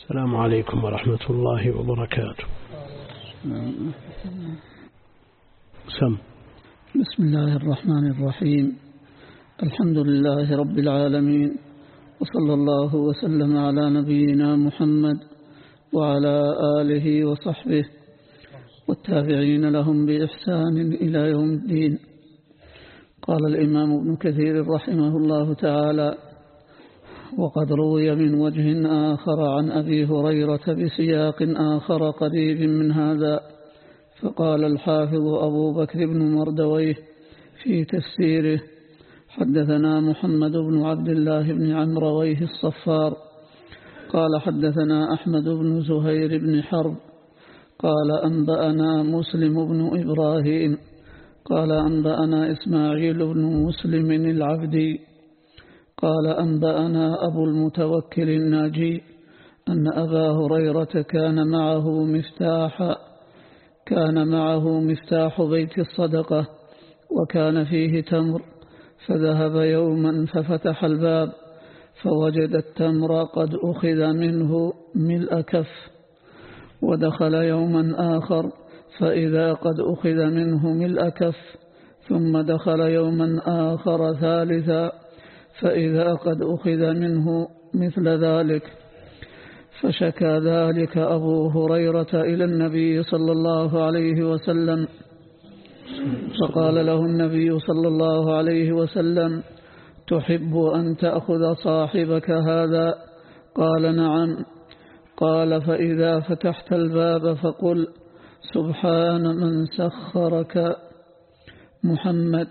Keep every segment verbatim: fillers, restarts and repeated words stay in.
السلام عليكم ورحمة الله وبركاته. سم. بسم الله الرحمن الرحيم. الحمد لله رب العالمين، وصلى الله وسلم على نبينا محمد وعلى آله وصحبه والتابعين لهم بإحسان إلى يوم الدين. قال الإمام ابن كثير رحمه الله تعالى: وقد روي من وجه آخر عن أبي هريرة بسياق آخر قريب من هذا. فقال الحافظ أبو بكر بن مردويه في تفسيره: حدثنا محمد بن عبد الله بن عمرويه الصفار قال حدثنا أحمد بن زهير بن حرب قال أنبأنا مسلم بن إبراهيم قال أنبأنا إسماعيل بن مسلم العبدي قال أنبأنا أبو المتوكل الناجي أن أبا هريرة كان معه مفتاح كان معه مفتاح بيت الصدقة وكان فيه تمر، فذهب يوما ففتح الباب فوجد التمر قد أخذ منه ملء كف، ودخل يوما آخر فإذا قد أخذ منه ملء كف، ثم دخل يوما آخر ثالثا فإذا قد أخذ منه مثل ذلك، فشكى ذلك أبو هريرة إلى النبي صلى الله عليه وسلم، فقال له النبي صلى الله عليه وسلم: تحب أن تأخذ صاحبك هذا؟ قال: نعم. قال: فإذا فتحت الباب فقل: سبحان من سخرك محمد.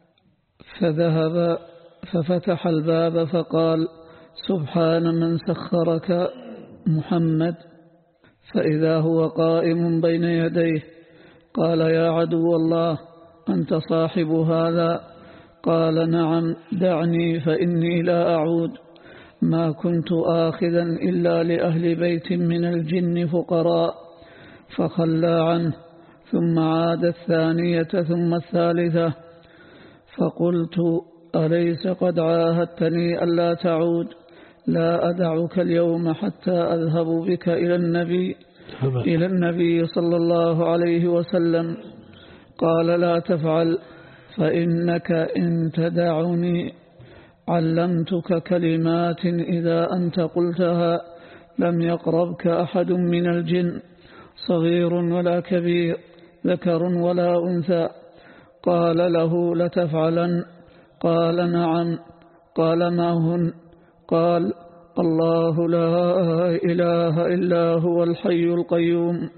فذهب ففتح الباب فقال: سبحان من سخرك محمد، فإذا هو قائم بين يديه. قال: يا عدو الله، أنت صاحب هذا؟ قال: نعم، دعني فإني لا أعود، ما كنت آخذا إلا لأهل بيت من الجن فقراء. فخلى عنه، ثم عاد الثانية ثم الثالثة، فقلت: أليس قد عاهدتني ألا تعود؟ لا أدعك اليوم حتى أذهب بك إلى النبي إلى النبي صلى الله عليه وسلم. قال: لا تفعل، فإنك إن تدعني علمتك كلمات إذا أنت قلتها لم يقربك أحد من الجن، صغير ولا كبير، ذكر ولا أنثى. قال له: لتفعلن؟ قال: نعم. قال: ما هن؟ قال: الله لا إله إلا هو الحي القيوم.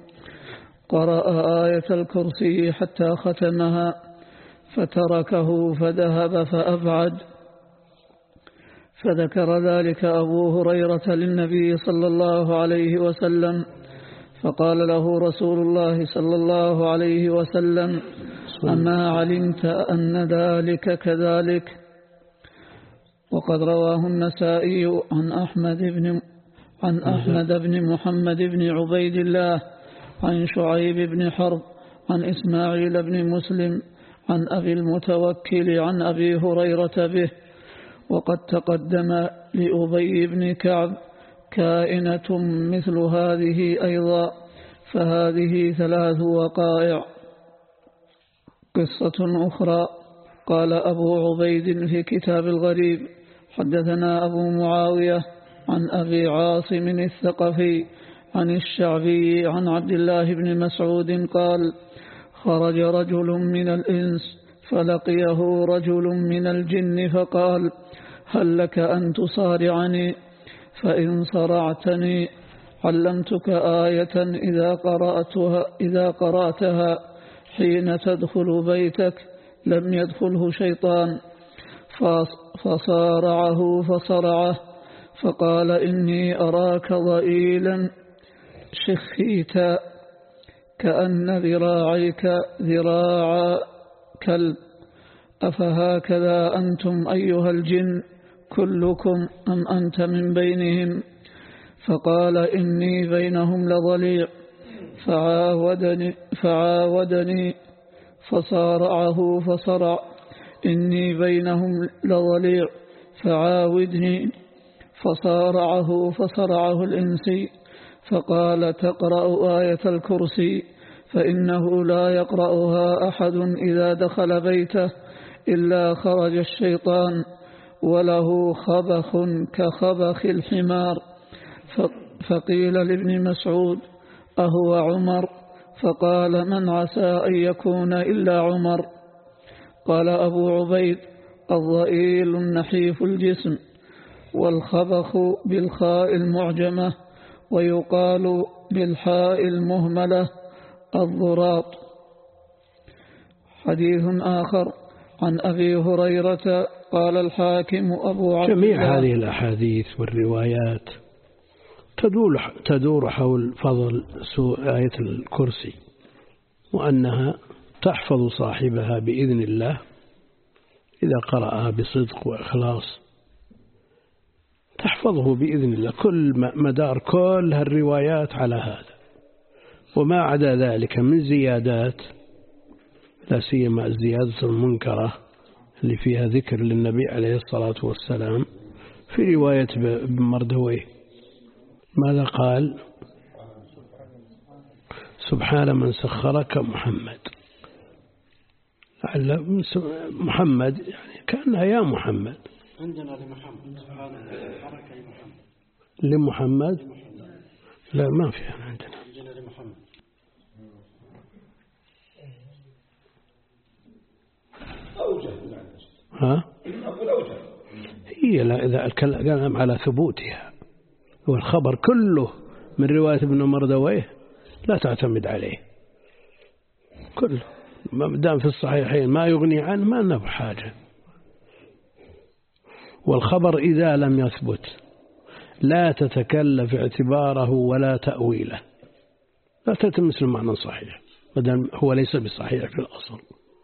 قرأ آية الكرسي حتى ختمها، فتركه فذهب فأبعد. فذكر ذلك أبو هريرة للنبي صلى الله عليه وسلم، فقال له رسول الله صلى الله عليه وسلم: أما علمت أن ذلك كذلك؟ وقد رواه النسائي عن أحمد بن عن أحمد بن محمد بن عبيد الله عن شعيب بن حرب عن إسماعيل بن مسلم عن أبي المتوكل عن أبي هريرة به. وقد تقدم لأبي بن كعب كائنة مثل هذه أيضا، فهذه ثلاث وقائع. قصة أخرى: قال أبو عبيد في كتاب الغريب: حدثنا أبو معاوية عن أبي عاصم الثقفي عن الشعبي عن عبد الله بن مسعود قال: خرج رجل من الإنس فلقيه رجل من الجن فقال: هل لك أن تصارعني؟ فإن صرعتني علمتك آية إذا قرأتها, إذا قرأتها حين تدخل بيتك لم يدخله شيطان. فصارعه فصرعه، فقال: إني أراك ضئيلا شخيتا كأن ذراعيك ذراع كلب، أفهكذا أنتم أيها الجن كلكم أم أنت من بينهم؟ فقال: إني بينهم لضليع. فعاودني, فعاودني فصارعه فصرع. إني بينهم لضليع فعاودني. فصارعه فصرعه الإنسي فقال تقرأ آية الكرسي فإنه لا يقرأها أحد إذا دخل بيته إلا خرج الشيطان وله خبخ كخبخ الحمار. فقيل لابن مسعود أهو عمر؟ فقال من عسى أن يكون إلا عمر. قال أبو عبيد الضئيل النحيف الجسم، والخبخ بالخاء المعجمة، ويقال بالحاء المهملة الضراط. حديث آخر عن أبي هريرة قال الحاكم أبو عبد الله. جميع هذه الأحاديث والروايات تدور تدور حول فضل آية الكرسي، وأنها تحفظ صاحبها بإذن الله إذا قرأها بصدق وإخلاص، تحفظه بإذن الله. كل مدار كل هالروايات على هذا، وما عدا ذلك من زيادات، لا سيما الزيادة المنكرة اللي فيها ذكر للنبي عليه الصلاة والسلام. في رواية ابن مردويه ماذا قال؟ سبحان من سخرك محمد. لعل محمد يعني كأنها يا محمد. عندنا لمحمد سبحان من سخرك لمحمد. لمحمد؟ لا ما في عندنا. عندنا لمحمد. أوجه ها؟ أقول أوجه. هي لا، إذا الكلام على ثبوتها والخبر كله من رواية ابن مردويه لا تعتمد عليه كله، ما دام في الصحيحين ما يغني عنه ما لنا بحاجة. والخبر إذا لم يثبت لا تتكلف اعتباره ولا تأويله، لا تتمثل معنى صحيح ما دام هو ليس بصحيح في الأصل.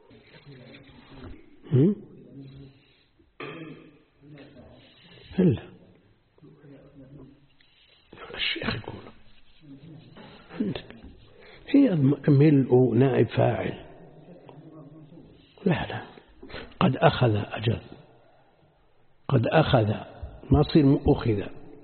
إلا الشيخ يقول هي ملء نائب فاعل. لا لا قد أخذ أجل، قد أخذ ما تصير أخذ،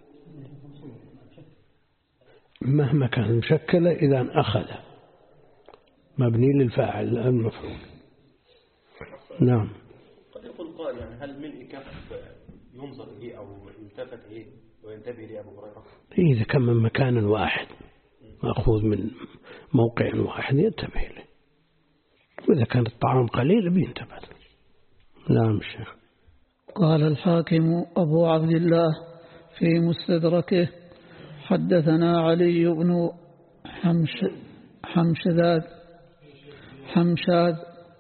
مهما كان مشكلة إذا أخذ مبني للفاعل المفعول. نعم. قد يقول قال يعني هل ملء كف ينظر إليه أو يلتفت إليه وينتبه لأبو هريرة؟ إذا كان من مكان واحد مأخوذ من موقع واحد ينتبه له، وإذا كان الطعام قليل بينتبه. نعم الشيخ. قال الحاكم أبو عبد الله في مستدركه حدثنا علي بن حمش حمشذاد حمشاد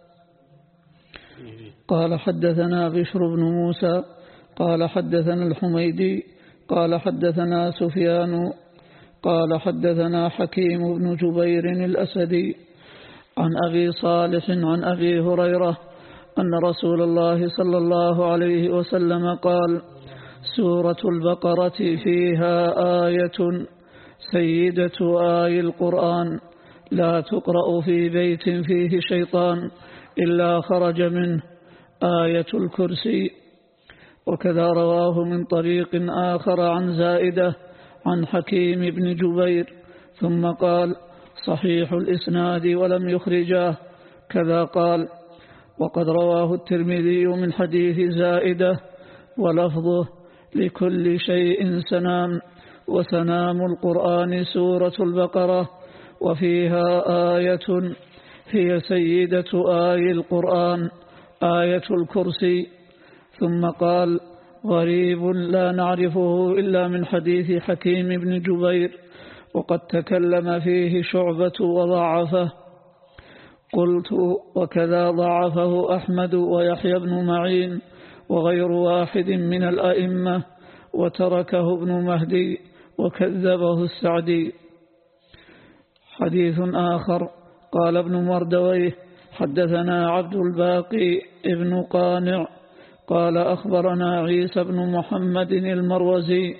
قال حدثنا بشر بن موسى قال حدثنا الحميدي قال حدثنا سفيان قال حدثنا حكيم بن جبير الأسدي عن أبي صالح عن أبي هريرة أن رسول الله صلى الله عليه وسلم قال سورة البقرة فيها آية سيدة آي القرآن لا تقرأ في بيت فيه شيطان إلا خرج منه آية الكرسي. وكذا رواه من طريق آخر عن زائدة عن حكيم بن جبير ثم قال صحيح الإسناد ولم يخرجاه. كذا قال وقد رواه الترمذي من حديث زائدة ولفظه لكل شيء سنام، وسنام القرآن سورة البقرة وفيها آية هي سيدة آي القرآن آية الكرسي. ثم قال غريب لا نعرفه إلا من حديث حكيم بن جبير وقد تكلم فيه شعبة وضعفه. قلت وكذا ضعفه أحمد ويحيى بن معين وغير واحد من الأئمة وتركه ابن مهدي وكذبه السعدي. حديث آخر قال ابن مردويه حدثنا عبد الباقي ابن قانع قال أخبرنا عيسى بن محمد المروزي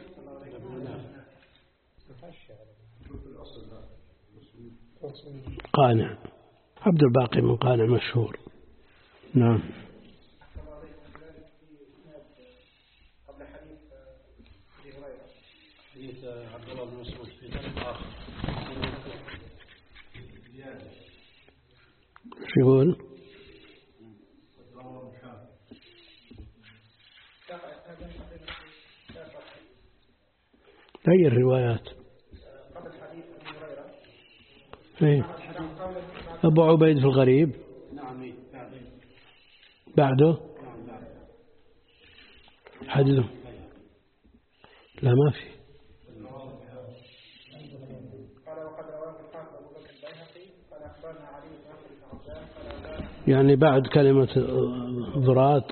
قانع عبد الباقي من قانع مشهور. نعم. حديث عبد الله بن مسعود في طريق آخر. شو يقول؟ أي الروايات؟ ايه أبو عبيد في الغريب. نعم. بعده حدثه لا ما في. يعني بعد كلمة ضراط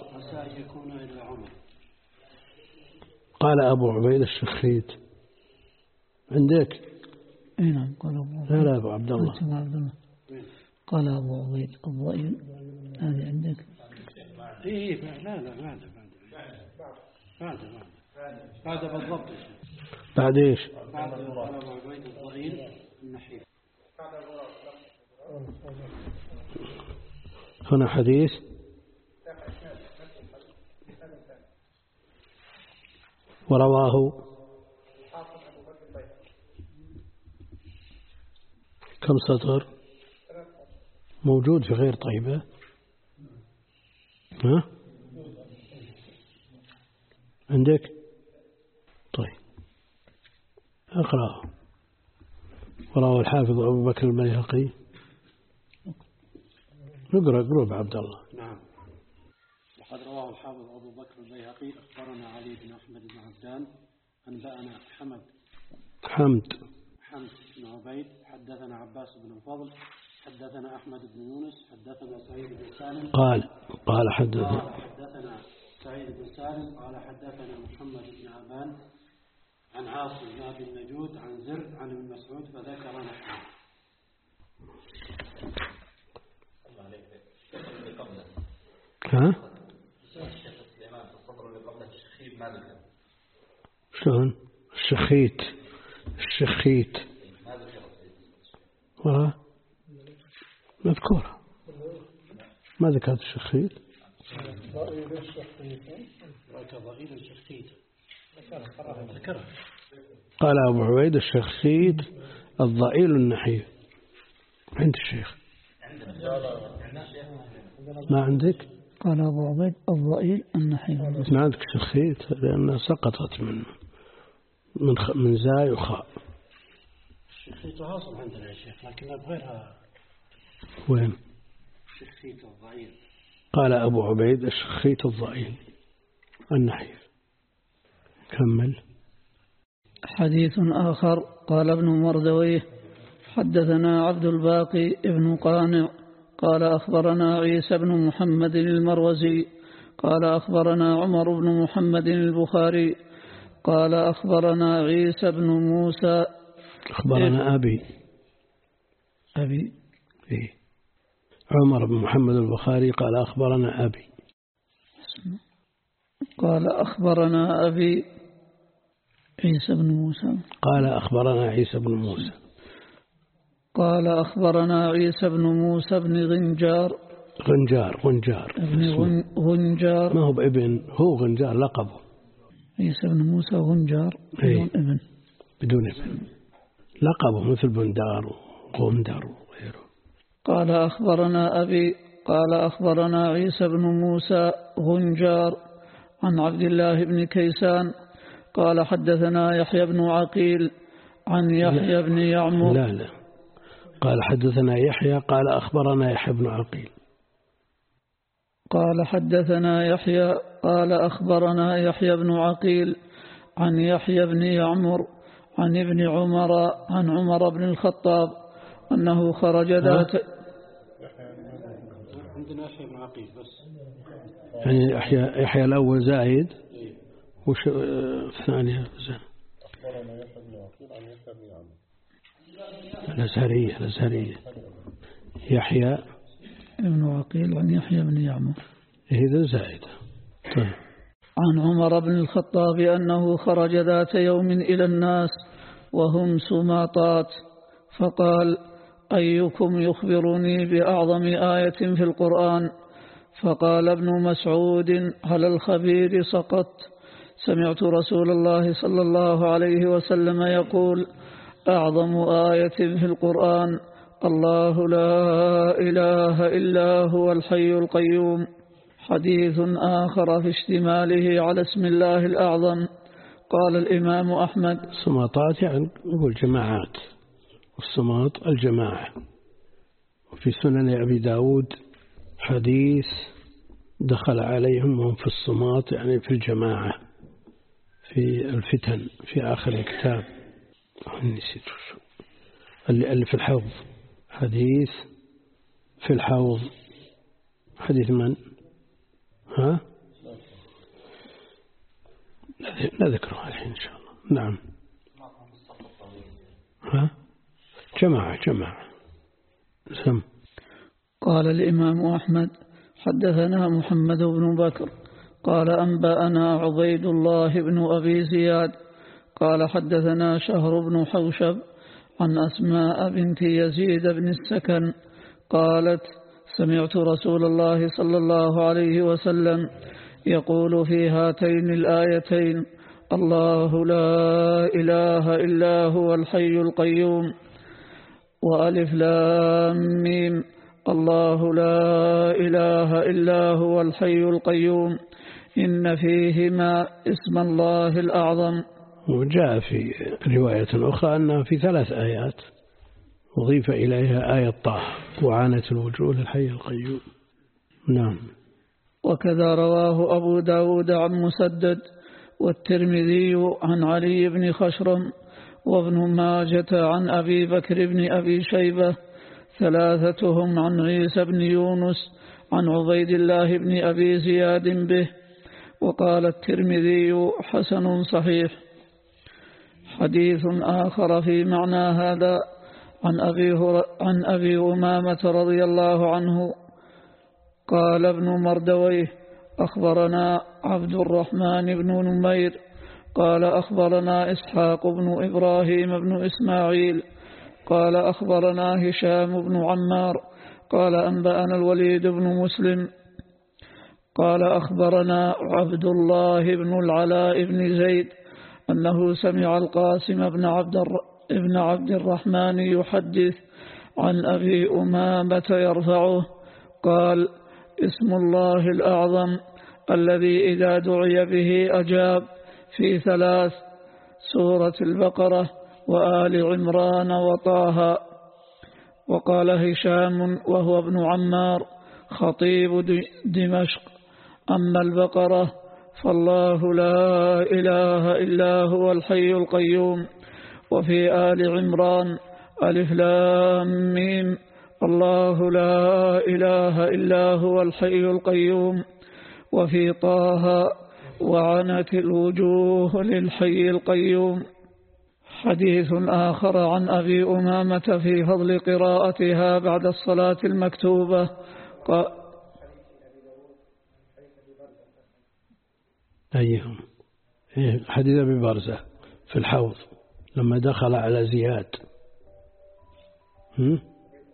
قال أبو عبيد الشخيت عندك؟ اي نعم قال أبو عبيد. لا لا أبو عبد الله قال أبو عبيد الضئيل هذه عندك؟ إيه لا لا بعد بعد بعد بعد بالضبط. بعد إيش؟ بعد أبو عبيد الضئيل النحيف. هنا حديث ورواه كم سطر موجود في غير طيبة. ها عندك؟ طيب اقرأ. ورواه الحافظ أبو بكر البيهقي. نقرأ قروب عبد الله. نعم. وقد رواه الحافظ أبو بكر البيهقي أخبرنا علي بن أحمد بن عبدان أنبأنا حمد حمد حمد بن عبيد حدثنا عباس بن الفضل حدثنا أحمد بن يونس حدثنا سعيد بن سالم قال قال حدثنا حدثنا سعيد بن سالم قال حدثنا محمد بن عبان عن عاصم بن أبي النجود عن زر عن ابن مسعود فذكر نحوه. ها شلون الشخيت الشخيت ورا مذكورة ما ذكرت الشخيت. قال أبو عبيد الشخيت الضئيل النحيف عند الشيخ. ما عندك؟ قال أبو عبيد الضئيل النحيف. ما عندك شخيت لأنها سقطت من من خ... من زاي وخاء. الشخيت عاصم عندنا يا شيخ لكنها بغيرها. وين؟ الشخيت الضئيل. قال أبو عبيد الشخيت الضئيل النحيف. كمل. حديث آخر قال ابن مردويه حدثنا عبد الباقي ابن قانع قال أخبرنا عيسى بن محمد المروزي قال أخبرنا عمر بن محمد البخاري قال أخبرنا عيسى بن موسى أخبرنا أبي أبي إيه. عمر بن محمد البخاري قال أخبرنا أبي قال أخبرنا أبي عيسى بن موسى قال أخبرنا عيسى بن موسى قال أخبرنا عيسى بن موسى بن غنجار غنجار غنجار ابن غنجار ما هو بابن هو غنجار لقبه عيسى بن موسى غنجار بدون ابن بدون ابن لقبه مثل بندار وغندر وغيره. قال أخبرنا أبي قال أخبرنا عيسى بن موسى غنجار عن عبد الله بن كيسان قال حدثنا يحيى بن عقيل عن يحيى بن يعمر. لا لا قال حدثنا يحيى قال أخبرنا يحيى بن عقيل قال حدثنا يحيى قال أخبرنا يحيى بن عقيل عن يحيى بن يعمر عن ابن عمر عن عمر بن الخطاب أنه خرج ذات. عندنا يحيى بن عقيل بس يعني يحيى يحيى الأول زايد وش الثانية زين. أخبرنا يحيى بن عقيل عن يحيى بن يعمر الأزهرية الأزهرية يحيى ابن عقيل عن يحيى بن يعمر هذا زايد. طيب. عن عمر بن الخطاب أنه خرج ذات يوم إلى الناس وهم سماطات فقال أيكم يخبرني بأعظم آية في القرآن؟ فقال ابن مسعود على الخبير سقط سمعت رسول الله صلى الله عليه وسلم يقول: أعظم آية في القرآن الله لا إله إلا هو الحي القيوم. حديث آخر في اشتماله على اسم الله الأعظم. قال الإمام أحمد: الصماطات يعني يقول جماعات، والصماط الجماعة. وفي سنن أبي داود حديث دخل عليهم وهم في الصماط يعني في الجماعة في الفتن في آخر الكتاب، نسيت شو اللي في الحوض، حديث في الحوض، حديث من؟ ها؟ لا ذكره الحين إن شاء الله. نعم. ها؟ جماعة جماعة. سم. قال الإمام أحمد: حدثنا محمد بن بكر قال أنبأنا عبيد الله بن أبي زياد قال حدثنا شهر بن حوشب عن أسماء بنت يزيد بن السكن قالت: سمعت رسول الله صلى الله عليه وسلم يقول في هاتين الآيتين: الله لا إله إلا هو الحي القيوم، وألف لام ميم الله لا إله إلا هو الحي القيوم، إن فيهما اسم الله الأعظم. وجاء في رواية أخرى أنها في ثلاث آيات وضيف إليها آية طه وعانت الوجوه للحي القيوم. نعم. وكذا رواه أبو داود عن مسدد والترمذي عن علي بن خشرم وابن ماجة عن أبي بكر بن أبي شيبة ثلاثتهم عن عيسى بن يونس عن عبيد الله بن أبي زياد به. وقال الترمذي: حسن صحيح. حديث آخر في معنى هذا عن أبي, عن أبي أمامة رضي الله عنه قال ابن مردويه: أخبرنا عبد الرحمن بن نمير قال أخبرنا إسحاق بن إبراهيم بن إسماعيل قال أخبرنا هشام بن عمار قال أنبأنا الوليد بن مسلم قال أخبرنا عبد الله بن العلاء بن زيد أنه سمع القاسم بن عبد, ابن عبد الرحمن يحدث عن أبي أمامة يرفعه قال: اسم الله الأعظم الذي إذا دعي به أجاب في ثلاث: سورة البقرة وآل عمران وطه. وقال هشام وهو ابن عمار خطيب دمشق: أما البقرة فالله لا إله إلا هو الحي القيوم. وفي آل عمران ألف لام ميم الله لا إله إلا هو الحي القيوم. وفي طه وعنت الوجوه للحي القيوم. حديث آخر عن أبي أمامة في فضل قراءتها بعد الصلاة المكتوبة قال: أيهم حديث أبي برزة في الحوض لما دخل على زياد هم؟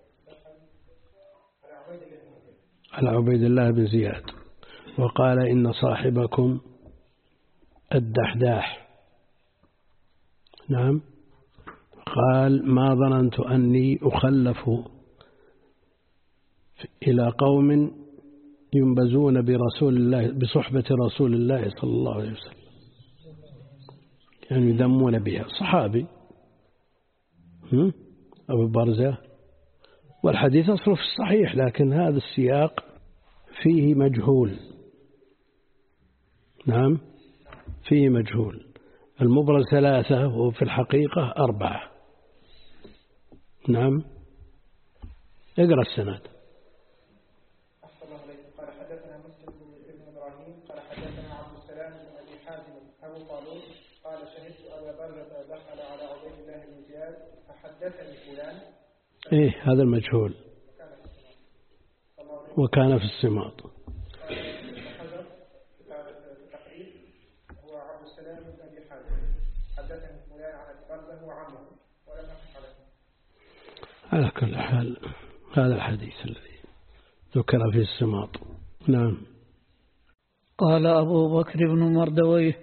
على عبيد الله بن زياد وقال: إن صاحبكم الدحداح. نعم. قال: ما ظننت أني أخلف إلى قوم ينبزون برسول الله بصحبة رسول الله صلى الله عليه وسلم، يعني يذمون بها. صحابي أبو برزة، والحديث أصله في الصحيح، لكن هذا السياق فيه مجهول. نعم، فيه مجهول. المبرز ثلاثة وفي الحقيقة أربعة. نعم. اقرأ السند. قال حدثنا مسلم بن إبراهيم قال حدثنا عبد السلام بن أبي حازم أبو طالوت قال: شهدت أبا برزة دخل على عبيد الله بن زياد فحدثني فلان. إيه، هذا المجهول. وكان في السماط. هو عبد السلام بن أبي حازم حدثني فلان عن أبي برزة وعمه ولم يحق عليه. على كل حال هذا الحديث الذي ذكر في السماط. نعم. قال أبو بكر بن مردويه: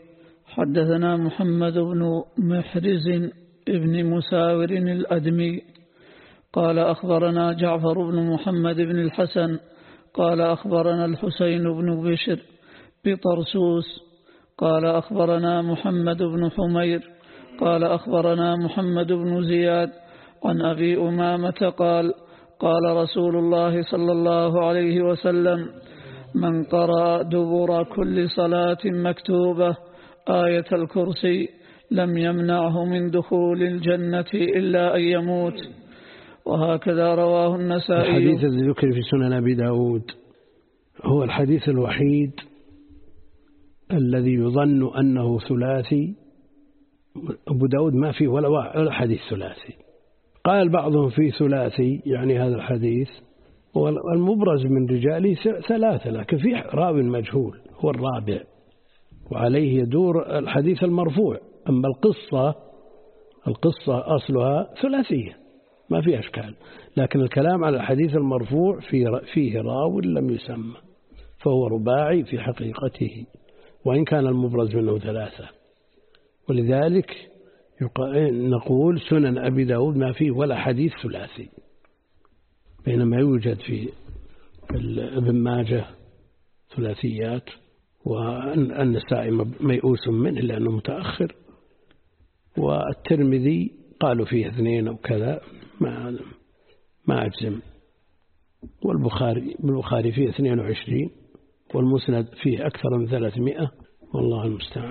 حدثنا محمد بن محرز ابن مساور الأدمي قال أخبرنا جعفر بن محمد بن الحسن قال أخبرنا الحسين بن بشر بطرسوس قال أخبرنا محمد بن حمير قال أخبرنا محمد بن زياد عن أبي أمامة قال قال رسول الله صلى الله عليه وسلم من قرأ دبر كل صلاة مكتوبة آية الكرسي لم يمنعه من دخول الجنة إلا أن يموت. وهكذا رواه النسائي. الحديث الذي ذكر في سنن أبي داود هو الحديث الوحيد الذي يظن أنه ثلاثي. أبو داود ما فيه ولا حديث ثلاثي. قال بعضهم في ثلاثي يعني هذا الحديث، والمبرز من رجاله ثلاثة، لكن فيه راوي مجهول هو الرابع، وعليه يدور الحديث المرفوع. أما القصة القصة أصلها ثلاثية ما فيه أشكال، لكن الكلام على الحديث المرفوع فيه راوي لم يسمى، فهو رباعي في حقيقته وإن كان المبرز منه ثلاثة. ولذلك نقول سنن أبي داود ما فيه ولا حديث ثلاثي، بينما يوجد في ابن ماجه ثلاثيات، والنسائي ميؤوس منه لأنه متأخر، والترمذي قالوا فيه اثنين أو كذا ما ما أجزم، والبخاري بالبخاري فيه اثنين وعشرين، والمسند فيه أكثر من ثلاثمائة، والله المستعان.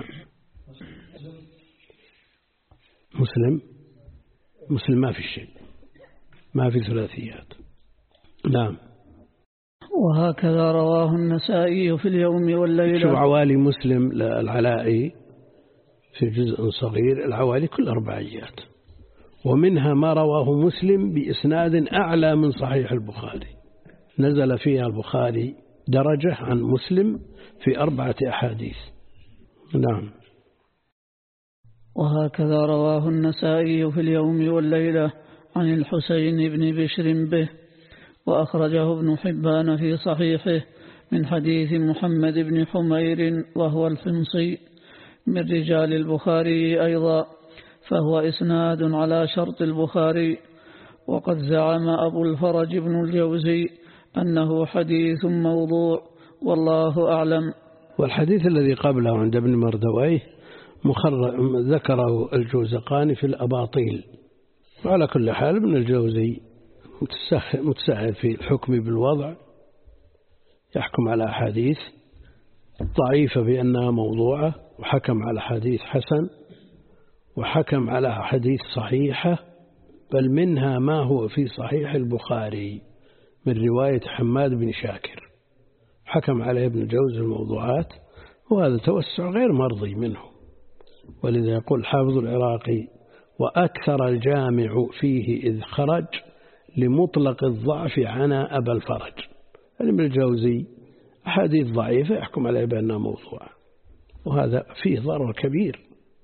مسلم مسلم ما في شيء، ما في ثلاثيات. نعم. وهكذا رواه النسائي في اليوم والليلة. شوف عوالي مسلم العلائي في جزء صغير، العوالي كل أربعيات، ومنها ما رواه مسلم بإسناد أعلى من صحيح البخاري، نزل فيها البخاري درجة عن مسلم في أربعة أحاديث. نعم. وهكذا رواه النسائي في اليوم والليلة عن الحسين بن بشر به، وأخرجه ابن حبان في صحيحه من حديث محمد بن حمير وهو الحمصي من رجال البخاري أيضا، فهو إسناد على شرط البخاري. وقد زعم أبو الفرج بن الجوزي أنه حديث موضوع، والله أعلم. والحديث الذي قبله عند ابن مردويه ذكره الجوزقاني في الأباطيل. وعلى كل حال ابن الجوزي متساهل في الحكم بالوضع، يحكم على أحاديث ضعيفة بأنها موضوعة، وحكم على حديث حسن، وحكم على حديث صحيحة، بل منها ما هو في صحيح البخاري من رواية حماد بن شاكر، حكم عليه ابن الجوزي الموضوعات، وهذا توسع غير مرضي منه. ولذا يقول حافظ العراقي: وأكثر الجامع فيه إذ خرج لمطلق الضعف عنا أبا الفرج. يعني ابن الجوزي أحاديث ضعيفة يحكم عليها بأنها موضوعة، وهذا فيه ضرر كبير،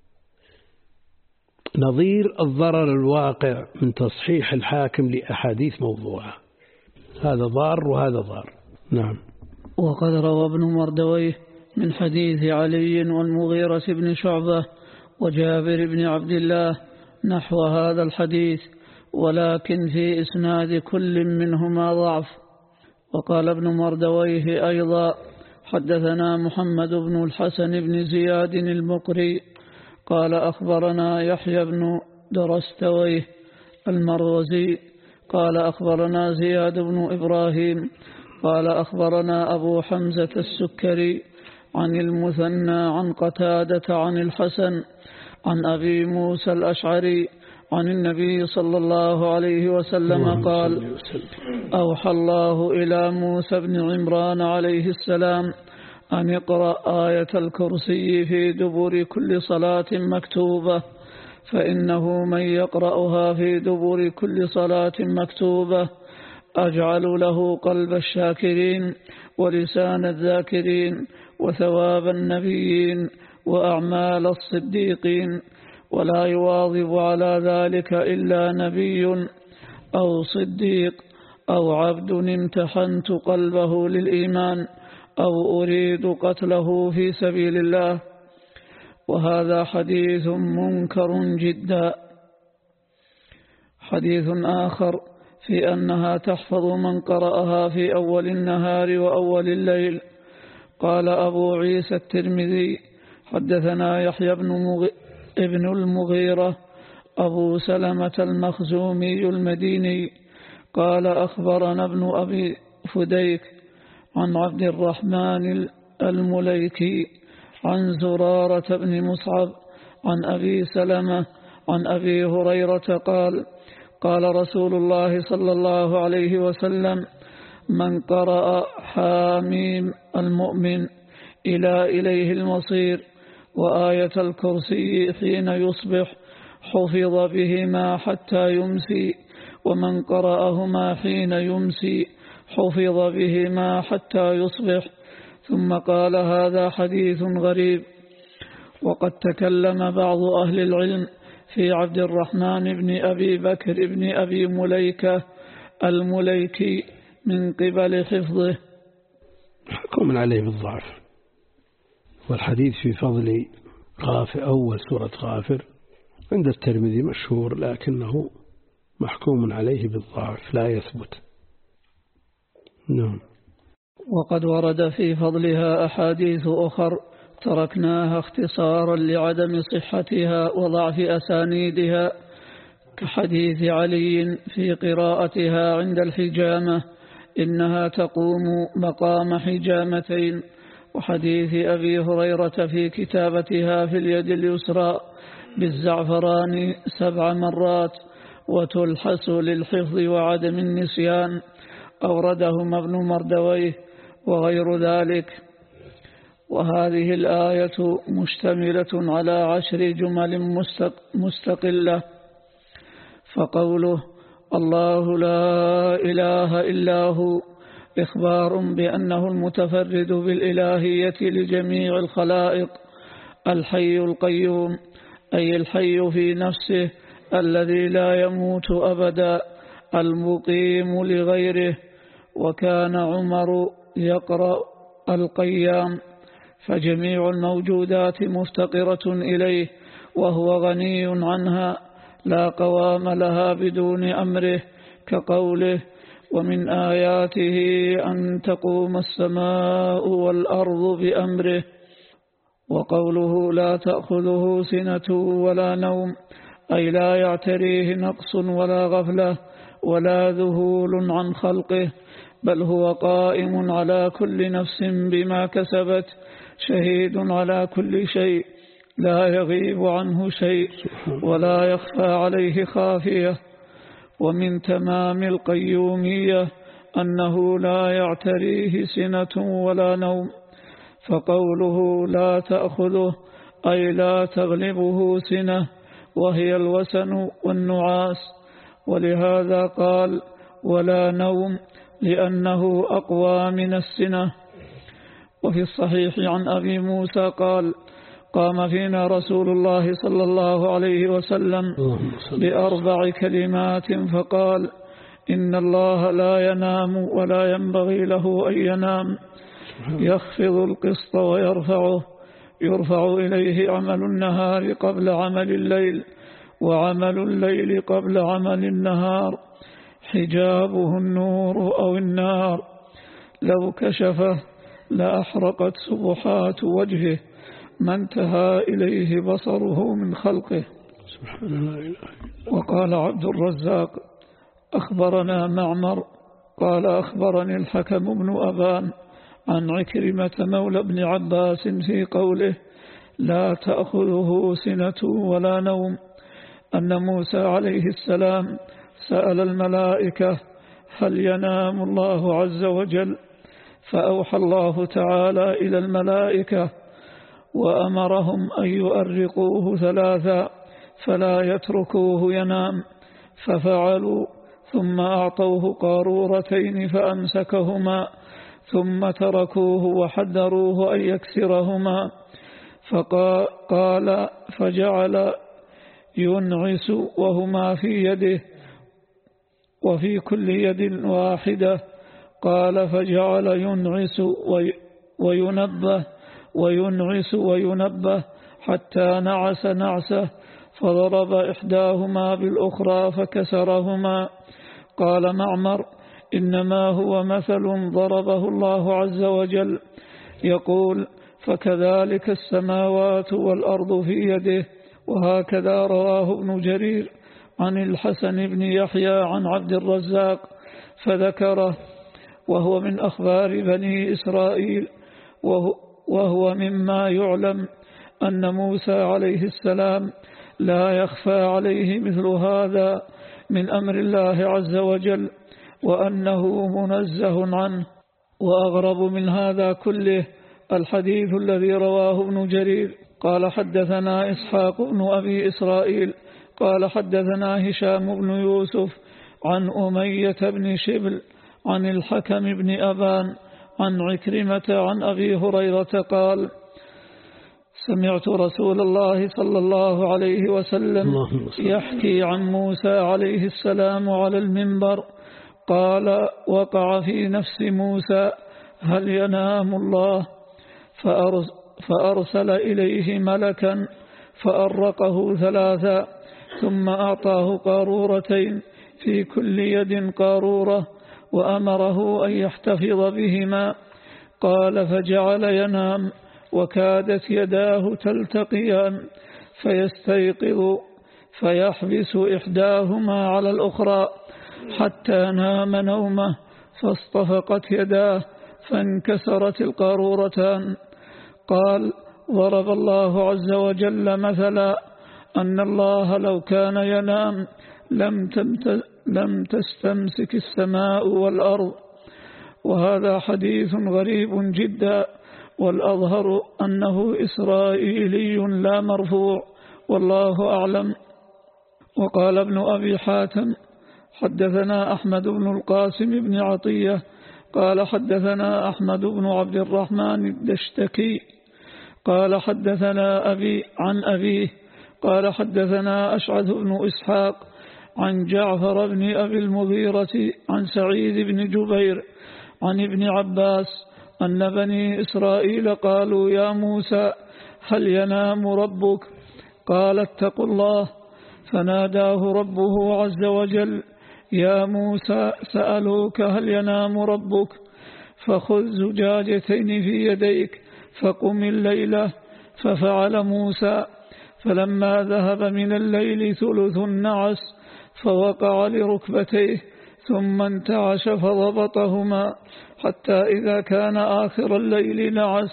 نظير الضرر الواقع من تصحيح الحاكم لأحاديث موضوعة. هذا ضار وهذا ضار. نعم. وقد روى ابن مردويه من حديث علي والمغيرة بن شعبة وجابر بن عبد الله نحو هذا الحديث، ولكن في إسناد كل منهما ضعف. وقال ابن مردويه أيضا: حدثنا محمد بن الحسن بن زياد المقري قال أخبرنا يحيى بن درستويه المروزي قال أخبرنا زياد بن إبراهيم قال أخبرنا أبو حمزة السكري عن المثنى عن قتادة عن الحسن عن أبي موسى الأشعري عن النبي صلى الله عليه وسلم قال: أوحى الله إلى موسى بن عمران عليه السلام أن يقرأ آية الكرسي في دبر كل صلاة مكتوبة، فإنه من يقرأها في دبر كل صلاة مكتوبة أجعل له قلب الشاكرين ولسان الذاكرين وثواب النبيين وأعمال الصديقين، ولا يواظب على ذلك إلا نبي أو صديق أو عبد امتحنت قلبه للإيمان أو أريد قتله في سبيل الله. وهذا حديث منكر جدا. حديث آخر في أنها تحفظ من قرأها في أول النهار وأول الليل. قال أبو عيسى الترمذي حدثنا يحيى بن مغ... ابن المغيرة أبو سلمة المخزومي المديني قال أخبرنا ابن أبي فديك عن عبد الرحمن المليكي عن زرارة بن مصعب عن أبي سلمة عن أبي هريرة قال قال رسول الله صلى الله عليه وسلم من قرأ حاميم المؤمن إلى إليه المصير وآية الكرسي حين يصبح حفظ بهما حتى يمسي ومن قرأهما حين يمسي حفظ بهما حتى يصبح. ثم قال هذا حديث غريب. وقد تكلم بعض أهل العلم في عبد الرحمن بن أبي بكر بن أبي مليكة المليكي من قبل حفظه. حكم عليه بالضعف. والحديث في فضل غافر أول سورة غافر عند الترمذي مشهور لكنه محكوم عليه بالضعف لا يثبت. نعم. وقد ورد في فضلها أحاديث أخر تركناها اختصارا لعدم صحتها وضعف أسانيدها كحديث علي في قراءتها عند الحجامة إنها تقوم مقام حجامتين، وحديث أبي هريرة في كتابتها في اليد اليسرى بالزعفران سبع مرات وتلحس للحفظ وعدم النسيان أوردهما ابن مردويه وغير ذلك. وهذه الآية مشتملة على عشر جمل مستقلة، فقوله الله لا إله إلا هو إخبار بأنه المتفرد بالإلهية لجميع الخلائق، الحي القيوم أي الحي في نفسه الذي لا يموت أبدا، المقيم لغيره. وكان عمر يقرأ القيام، فجميع الموجودات مفتقرة إليه وهو غني عنها لا قوام لها بدون أمره، كقوله ومن آياته أن تقوم السماء والأرض بأمره. وقوله لا تأخذه سنة ولا نوم أي لا يعتريه نقص ولا غفلة ولا ذهول عن خلقه، بل هو قائم على كل نفس بما كسبت شهيد على كل شيء لا يغيب عنه شيء ولا يخفى عليه خافية. ومن تمام القيومية أنه لا يعتريه سنة ولا نوم، فقوله لا تأخذه أي لا تغلبه سنة وهي الوسن والنعاس، ولهذا قال ولا نوم لأنه أقوى من السنة. وفي الصحيح عن أبي موسى قال قام فينا رسول الله صلى الله عليه وسلم بأربع كلمات فقال إن الله لا ينام ولا ينبغي له أن ينام، يخفض القسط ويرفعه، يرفع إليه عمل النهار قبل عمل الليل وعمل الليل قبل عمل النهار، حجابه النور أو النار، لو كشفه لأحرقت سبحات وجهه ما انتهى إليه بصره من خلقه. وقال عبد الرزاق أخبرنا معمر قال أخبرني الحكم بن أبان عن عكرمة مولى بن عباس في قوله لا تأخذه سنة ولا نوم أن موسى عليه السلام سأل الملائكة هل ينام الله عز وجل، فأوحى الله تعالى إلى الملائكة وأمرهم أن يؤرقوه ثلاثا فلا يتركوه ينام، ففعلوا ثم أعطوه قارورتين فأمسكهما ثم تركوه وحذروه أن يكسرهما، فقال فجعل ينعس وهما في يده وفي كل يد واحدة، قال فجعل ينعس وينبه وينعس وينبه حتى نعس نعسه فضرب إحداهما بالأخرى فكسرهما. قال معمر: إنما هو مثل ضربه الله عز وجل. يقول: فكذلك السماوات والأرض في يده. وهكذا رواه ابن جرير عن الحسن بن يحيى عن عبد الرزاق فذكره، وهو من أخبار بني إسرائيل. وهو مما يعلم أن موسى عليه السلام لا يخفى عليه مثل هذا من أمر الله عز وجل، وأنه منزه عنه. وأغرب من هذا كله الحديث الذي رواه ابن جرير قال: حدثنا إسحاق بن أبي إسرائيل قال: حدثنا هشام بن يوسف عن أمية بن شبل عن الحكم بن أبان عن عكرمة عن أبي هريرة قال: سمعت رسول الله صلى الله عليه وسلم يحكي عن موسى عليه السلام على المنبر قال: وقع في نفس موسى هل ينام الله؟ فأرسل إليه ملكا فأرقه ثلاثا، ثم أعطاه قارورتين في كل يد قارورة، وأمره أن يحتفظ بهما. قال: فجعل ينام وكادت يداه تلتقيان فيستيقظ فيحبس إحداهما على الأخرى حتى نام نومه، فاصطفقت يداه فانكسرت القارورتان. قال: ضرب الله عز وجل مثلا أن الله لو كان ينام لم لم تستمسك السماء والأرض. وهذا حديث غريب جدا، والأظهر أنه إسرائيلي لا مرفوع، والله أعلم. وقال ابن أبي حاتم: حدثنا أحمد بن القاسم بن عطية قال: حدثنا أحمد بن عبد الرحمن الدشتكي قال: حدثنا أبي عن أبيه قال: حدثنا أشعث بن إسحاق عن جعفر بن أبي المغيرة عن سعيد بن جبير عن ابن عباس أن بني إسرائيل قالوا: يا موسى هل ينام ربك؟ قال: اتقوا الله. فناداه ربه عز وجل: يا موسى سألوك هل ينام ربك؟ فخذ زجاجتين في يديك فقم الليلة. ففعل موسى، فلما ذهب من الليل ثلث النعس فوقع لركبتيه، ثم انتعش فضبطهما حتى إذا كان آخر الليل نعس،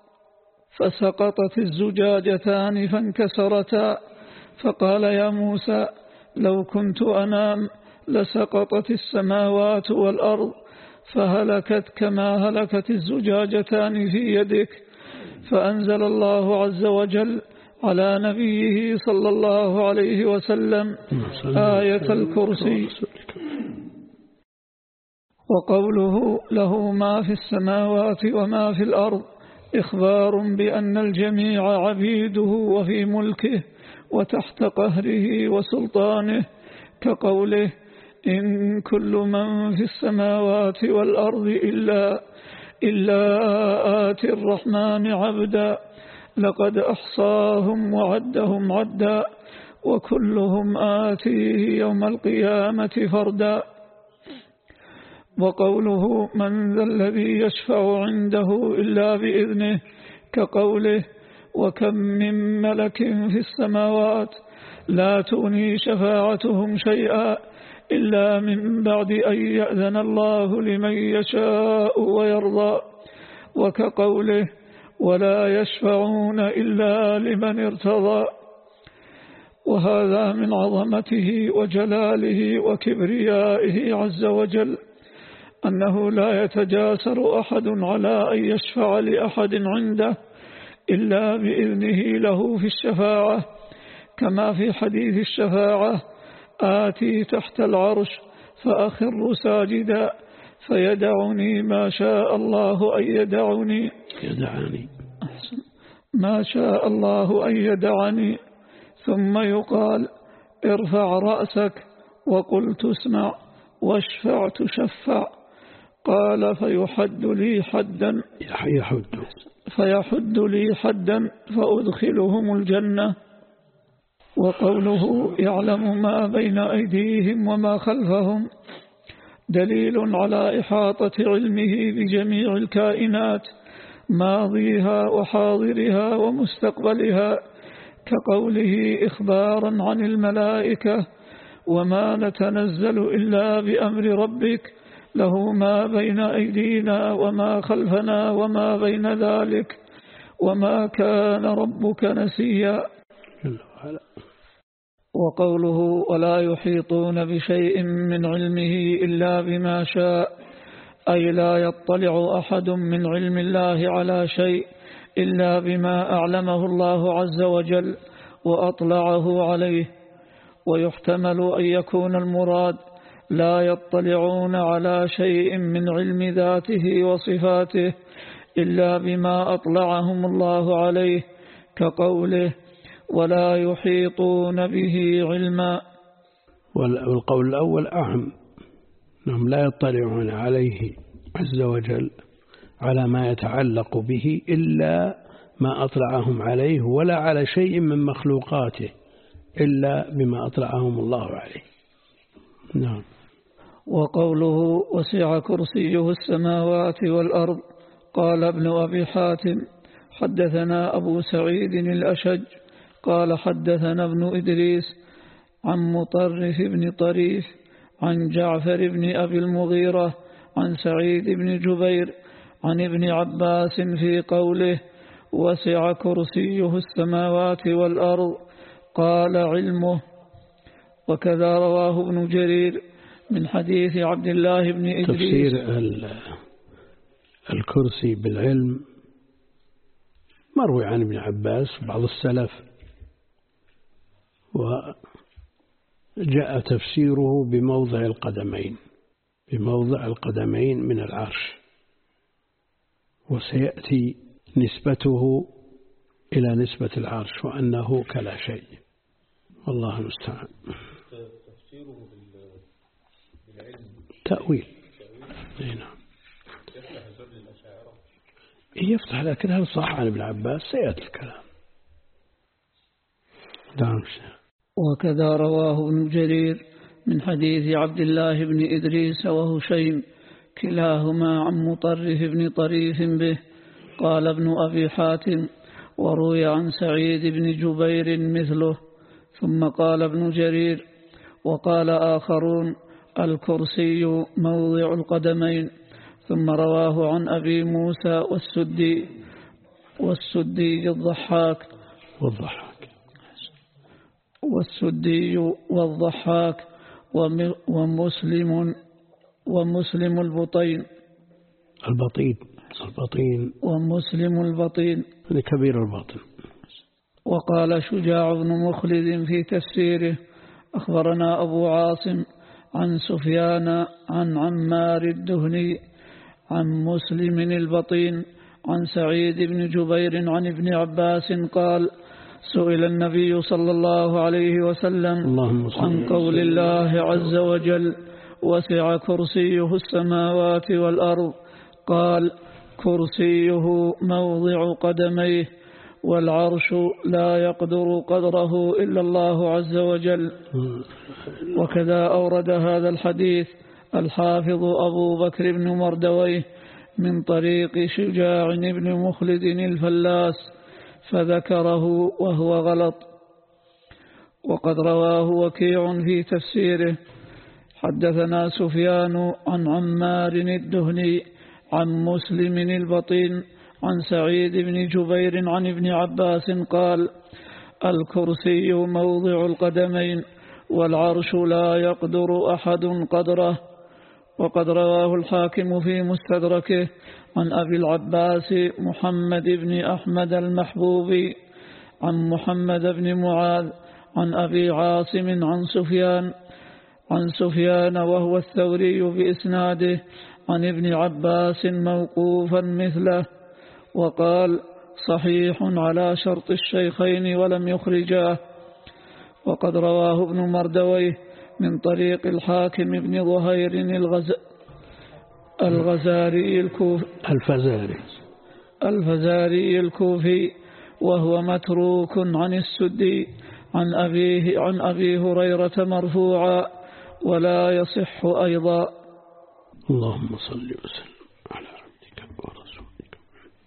فسقطت الزجاجتان فانكسرتا. فقال: يا موسى لو كنت أنام لسقطت السماوات والأرض فهلكت كما هلكت الزجاجتان في يدك. فأنزل الله عز وجل على نبيه صلى الله عليه وسلم آية الكرسي. وقوله: له ما في السماوات وما في الأرض، إخبار بأن الجميع عبيده وفي ملكه وتحت قهره وسلطانه، كقوله: إن كل من في السماوات والأرض إلا إلا آتي الرحمن عبدا لقد أحصاهم وعدهم عدا وكلهم آتيه يوم القيامة فردا. وقوله: من ذا الذي يشفع عنده إلا بإذنه، كقوله: وكم من ملك في السماوات لا تغني شفاعتهم شيئا إلا من بعد أن يأذن الله لمن يشاء ويرضى، وكقوله: ولا يشفعون إلا لمن ارتضى. وهذا من عظمته وجلاله وكبريائه عز وجل أنه لا يتجاسر أحد على أن يشفع لأحد عنده إلا بإذنه له في الشفاعة، كما في حديث الشفاعة: آتي تحت العرش فأخر ساجدا فيدعني ما شاء الله أن يدعني يدعني ما شاء الله أن يدعني، ثم يقال: ارفع رأسك وقل تسمع واشفع تشفع. قال فيحد لي حدا يحد فيحد لي حدا فأدخلهم الجنة. وقوله يعلم ما بين أيديهم وما خلفهم دليل على إحاطة علمه بجميع الكائنات ماضيها وحاضرها ومستقبلها، كقوله إخبارا عن الملائكة وما نتنزل إلا بأمر ربك له ما بين أيدينا وما خلفنا وما بين ذلك وما كان ربك نسيا. وقوله ولا يحيطون بشيء من علمه إلا بما شاء، أي لا يطلع أحد من علم الله على شيء إلا بما أعلمه الله عز وجل وأطلعه عليه. ويحتمل أن يكون المراد لا يطلعون على شيء من علم ذاته وصفاته إلا بما أطلعهم الله عليه، كقوله ولا يحيطون به علما. والقول الأول أعم، أنهم لا يطلعون عليه عز وجل على ما يتعلق به إلا ما أطلعهم عليه، ولا على شيء من مخلوقاته إلا بما أطلعهم الله عليه. نعم. وقوله وسع كرسيه السماوات والأرض، قال ابن أبي حاتم حدثنا أبو سعيد الأشج قال حدثنا ابن إدريس عن مطرف بن طريف عن جعفر بن أبي المغيرة عن سعيد بن جبير عن ابن عباس في قوله وسع كرسيه السماوات والأرض قال علمه. وكذا رواه ابن جرير من حديث عبد الله بن إدريس. تفسير الكرسي بالعلم مروي عن ابن عباس بعض السلف، وجاء تفسيره بموضع القدمين بموضع القدمين من العرش، وسيأتي نسبته إلى نسبة العرش وأنه كلا شيء، والله المستعان. تفسيره بالعلم تأويل. نعم يفتح، لكن هل صح عن ابن عباس؟ سيأتي الكلام. دعم الشيخ. وكذا رواه ابن جرير من حديث عبد الله بن إدريس وهشيم كلاهما عن مطرف بن طريف به. قال ابن أبي حاتم وروي عن سعيد بن جبير مثله. ثم قال ابن جرير وقال آخرون الكرسي موضع القدمين. ثم رواه عن أبي موسى والسدي والسدي الضحاك والضحاك والسدي والضحاك ومسلم ومسلم البطين البطين البطين ومسلم البطين لكبير الباطن. وقال شجاع بن مخلد في تفسيره أخبرنا أبو عاصم عن سفيان عن عمار الدهني عن مسلم البطين عن سعيد بن جبير عن ابن عباس قال سئل النبي صلى الله عليه وسلم عن قول الله عز وجل وسع كرسيه السماوات والأرض، قال كرسيه موضع قدميه والعرش لا يقدر قدره إلا الله عز وجل. وكذا أورد هذا الحديث الحافظ أبو بكر بن مردويه من طريق شجاع بن مخلد الفلاس فذكره وهو غلط. وقد رواه وكيع في تفسيره حدثنا سفيان عن عمار الدهني عن مسلم البطين عن سعيد بن جبير عن ابن عباس قال الكرسي موضع القدمين والعرش لا يقدر أحد قدره. وقد رواه الحاكم في مستدركه عن أبي العباس محمد بن أحمد المحبوبي عن محمد بن معاذ عن أبي عاصم عن سفيان عن سفيان وهو الثوري بإسناده عن ابن عباس موقوفا مثله، وقال صحيح على شرط الشيخين ولم يخرجاه. وقد رواه ابن مردويه من طريق الحاكم بن ظهير الغز... الغز... الفزاري الكوفي الفزاري الفزاري الكوفي وهو متروك عن السدي عن أبيه عن أبي هريرة مرفوعا ولا يصح أيضا. اللهم صل وسلم على عبدك ورسولك.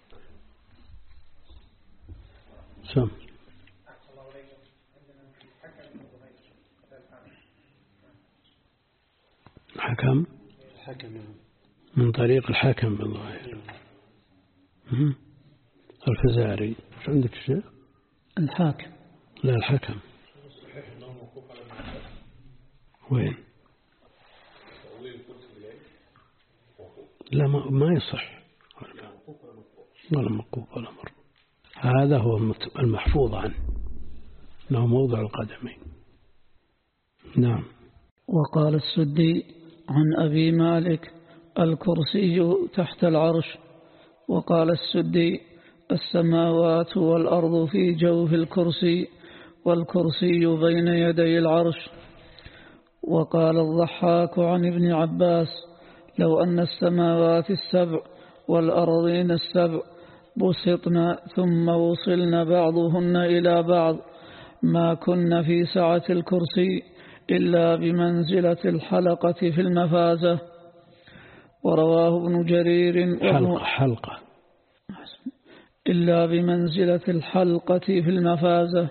سم حكم من طريق الحكم بالظاهر. الفزاري شو عندك شيء؟ الحاكم لا الحكم وين؟ لا ما, ما يصح ولا مقوف ولا مر. هذا هو المحفوظ عنه أنه موضع القدمين. نعم. وقال السدي عن أبي مالك الكرسي تحت العرش. وقال السدي السماوات والأرض في جوف الكرسي والكرسي بين يدي العرش. وقال الضحاك عن ابن عباس لو أن السماوات السبع والأرضين السبع بسطن ثم وصلن بعضهن إلى بعض ما كن في سعة الكرسي إلا بمنزلة الحلقة في المفازة. ورواه ابن جرير حلقة حلقة إلا بمنزلة الحلقة في المفازة.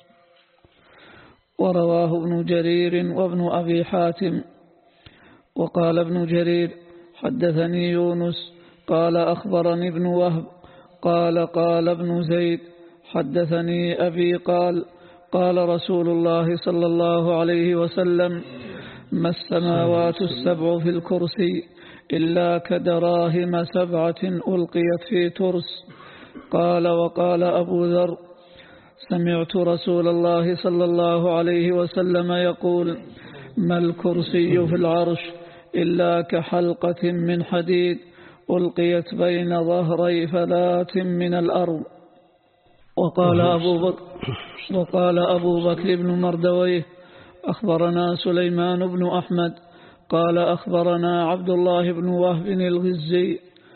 ورواه ابن جرير وابن أبي حاتم. وقال ابن جرير حدثني يونس قال أخبرني ابن وهب قال قال ابن زيد حدثني أبي قال قال رسول الله صلى الله عليه وسلم ما السماوات السبع في الكرسي إلا كدراهم سبعة ألقيت في ترس. قال وقال أبو ذر سمعت رسول الله صلى الله عليه وسلم يقول ما الكرسي في العرش إلا كحلقة من حديد ألقيت بين ظهري فلاة من الأرض. وقال أبو بكر وقال أبو بكر بن مردويه أخبرنا سليمان بن أحمد قال أخبرنا عبد الله بن وهب الغزي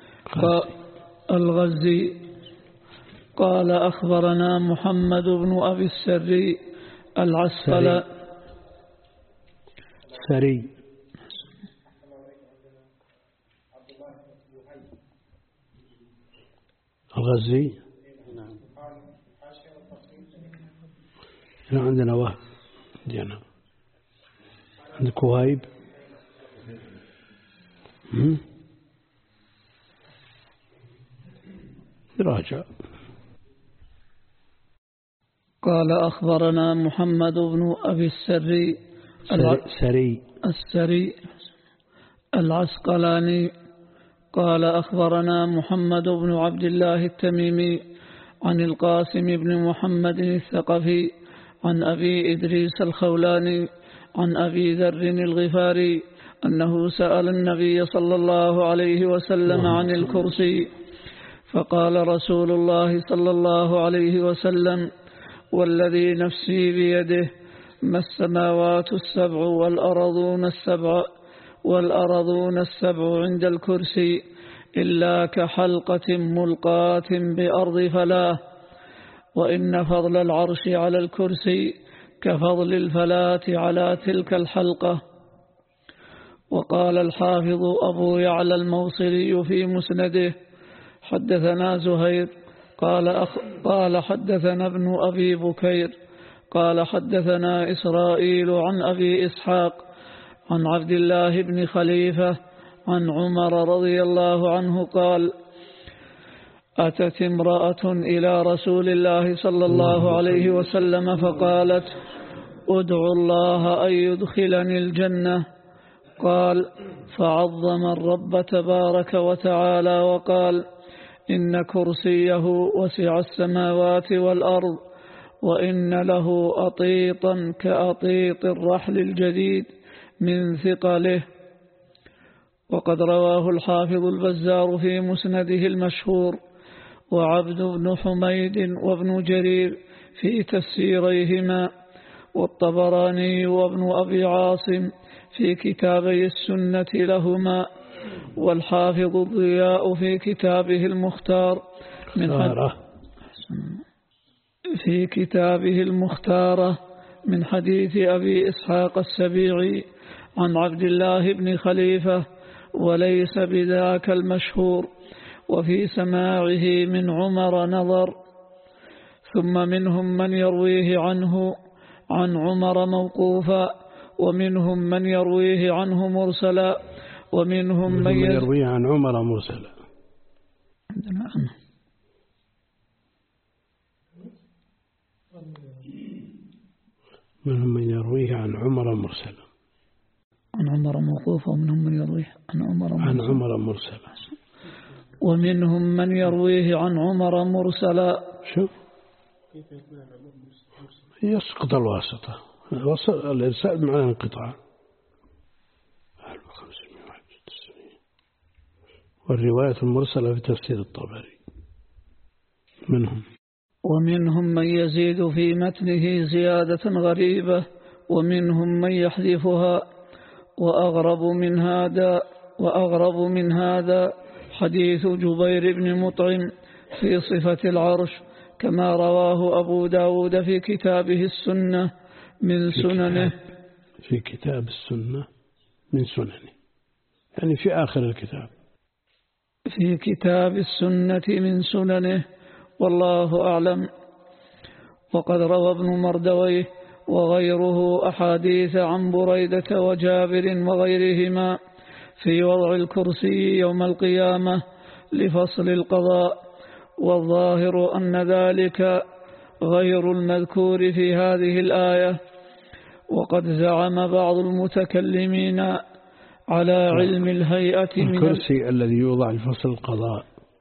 الغزي قال أخبرنا محمد بن أبي السري العسقلاني سري الغزي. هنا عندنا وهب دينا عندك وهيب. راجع. قال أخبرنا محمد بن أبي السري سري السري العسقلاني قال أخبرنا محمد بن عبد الله التميمي عن القاسم بن محمد الثقفي عن أبي إدريس الخولاني عن أبي ذر الغفاري أنه سأل النبي صلى الله عليه وسلم عن الكرسي فقال رسول الله صلى الله عليه وسلم والذي نفسي بيده ما السماوات السبع والأرضون السبع والأرضون السبع عند الكرسي إلا كحلقة ملقاة بأرض فلاة وإن فضل العرش على الكرسي كفضل الفلاة على تلك الحلقة. وقال الحافظ أبو يعلى الموصلي في مسنده حدثنا زهير قال, أخ قال حدثنا ابن أبي بكير قال حدثنا إسرائيل عن أبي إسحاق عن عبد الله بن خليفة عن عمر رضي الله عنه قال أتت امرأة إلى رسول الله صلى الله عليه وسلم فقالت أدعو الله أن يدخلني الجنة. قال فعظم الرب تبارك وتعالى وقال إن كرسيه وسع السماوات والأرض وإن له أطيطا كأطيط الرحل الجديد من ثقله. وقد رواه الحافظ البزار في مسنده المشهور وعبد بن حميد وابن جرير في تفسيريهما والطبراني وابن أبي عاصم في كتابي السنة لهما والحافظ الضياء في كتابه المختار من في كتابه المختارة من حديث أبي إسحاق السبيعي عن عبد الله بن خليفة وليس بذاك المشهور، وفي سماعه من عمر نظر. ثم منهم من يرويه عنه عن عمر موقوفا، ومنهم من يرويه عنه مرسلا، ومنهم من يرويه عن عمر مرسلا. منهم من يرويه عن عمر مرسلا، عن عمر موقوفا، ومنهم من يرويه عن عمر مرسلا، عن عمر مرسلا، ومنهم من يرويه عن عمر مرسلا. شوف يسقط الواسطة، الإرسال بمعنى انقطاع. والرواية المرسلة في تفسير الطبري. منهم ومنهم من يزيد في متنه زيادة غريبة، ومنهم من يحذفها. وأغرب من هذا وأغرب من هذا حديث جبير بن مطعم في صفة العرش، كما رواه أبو داود في كتابه السنة من سننه. في كتاب السنة من سننه، يعني في آخر الكتاب. في كتاب السنة من سننه، والله أعلم. وقد روى ابن مردويه وغيره أحاديث عن بريدة وجابر وغيرهما في وضع الكرسي يوم القيامة لفصل القضاء، والظاهر أن ذلك غير المذكور في هذه الآية. وقد زعم بعض المتكلمين على علم الهيئة من الكرسي الذي يوضع لفصل القضاء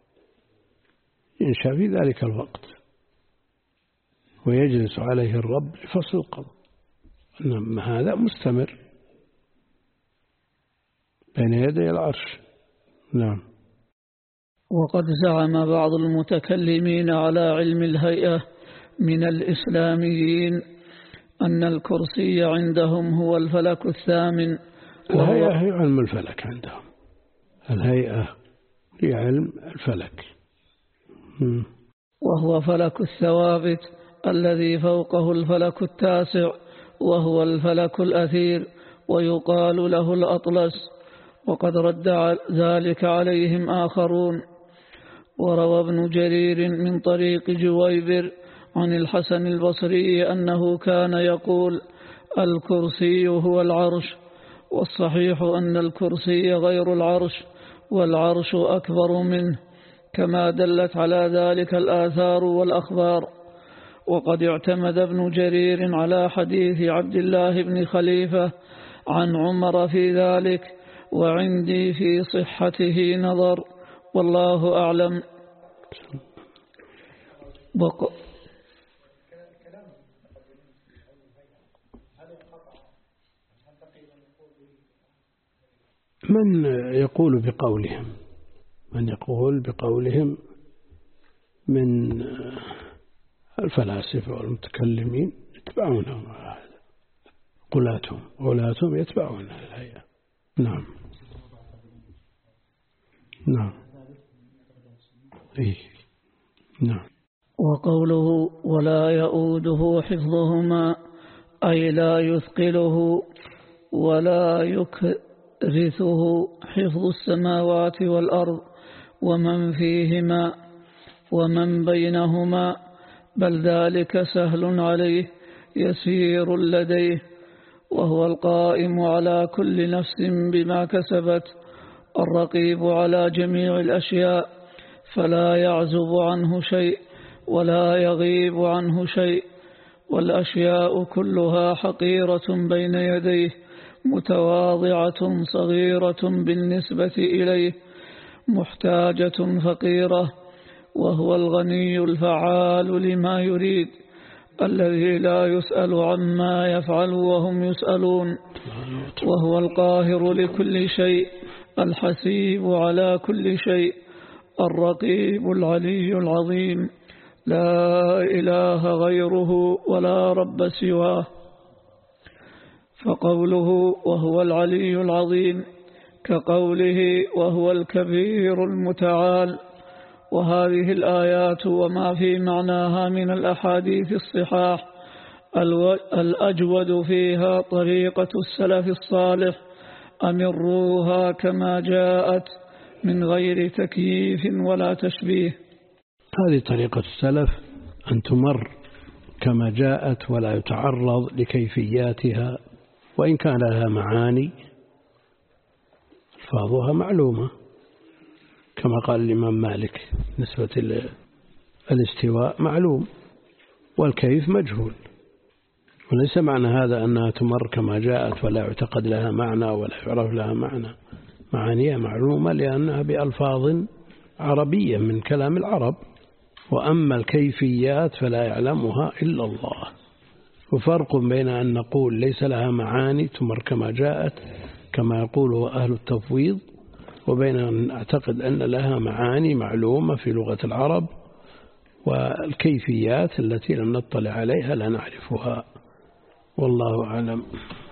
ينشأ في ذلك الوقت، ويجلس عليه الرب لفصل القضاء. إنما هذا مستمر بين يدي العرش. نعم. وقد زعم بعض المتكلمين على علم الهيئة من الإسلاميين أن الكرسي عندهم هو الفلك الثامن. الهيئة هي علم الفلك عندهم، الهيئة هي علم الفلك، وهو فلك الثوابت الذي فوقه الفلك التاسع، وهو الفلك الأثير، ويقال له الأطلس. وقد رد ذلك عليهم آخرون. وروى ابن جرير من طريق جويبر عن الحسن البصري أنه كان يقول الكرسي هو العرش، والصحيح أن الكرسي غير العرش، والعرش أكبر منه، كما دلت على ذلك الآثار والأخبار. وقد اعتمد ابن جرير على حديث عبد الله بن خليفة عن عمر في ذلك، وعندي في صحته نظر، والله أعلم. بق... من يقول بقولهم من يقول بقولهم من الفلاسفة والمتكلمين يتبعونهم، قلاتهم قلاتهم يتبعون الهيئة. نعم نعم إيه نعم. وقوله ولا يؤوده حفظهما أي لا يثقله ولا يكرثه حفظ السماوات والأرض ومن فيهما ومن بينهما، بل ذلك سهل عليه يسير لديه، وهو القائم على كل نفس بما كسبت، الرقيب على جميع الأشياء، فلا يعزب عنه شيء ولا يغيب عنه شيء، والأشياء كلها حقيرة بين يديه متواضعة صغيرة بالنسبة إليه، محتاجة فقيرة، وهو الغني الفعال لما يريد، الذي لا يسأل عما يفعل وهم يسألون، وهو القاهر لكل شيء، الحسيب على كل شيء، الرقيب العلي العظيم، لا إله غيره ولا رب سواه. فقوله وهو العلي العظيم كقوله وهو الكبير المتعال. وهذه الآيات وما في معناها من الأحاديث الصحاح الأجود فيها طريقة السلف الصالح أمروها كما جاءت من غير تكييف ولا تشبيه. هذه طريقة السلف أن تمر كما جاءت ولا يتعرض لكيفياتها، وإن كان لها معاني ألفاظها معلومة كما قال الإمام مالك نسبة الاستواء معلوم والكيف مجهول. وليس معنى هذا أنها تمر كما جاءت ولا يعتقد لها معنى ولا يعرف لها معنى، معانيها معلومة لأنها بألفاظ عربية من كلام العرب، وأما الكيفيات فلا يعلمها إلا الله. وفرق بين أن نقول ليس لها معاني تمر كما جاءت كما يقوله أهل التفويض، وبين أن أعتقد أن لها معاني معلومة في لغة العرب، والكيفيات التي لم نطلع عليها لا نعرفها. والله أعلم.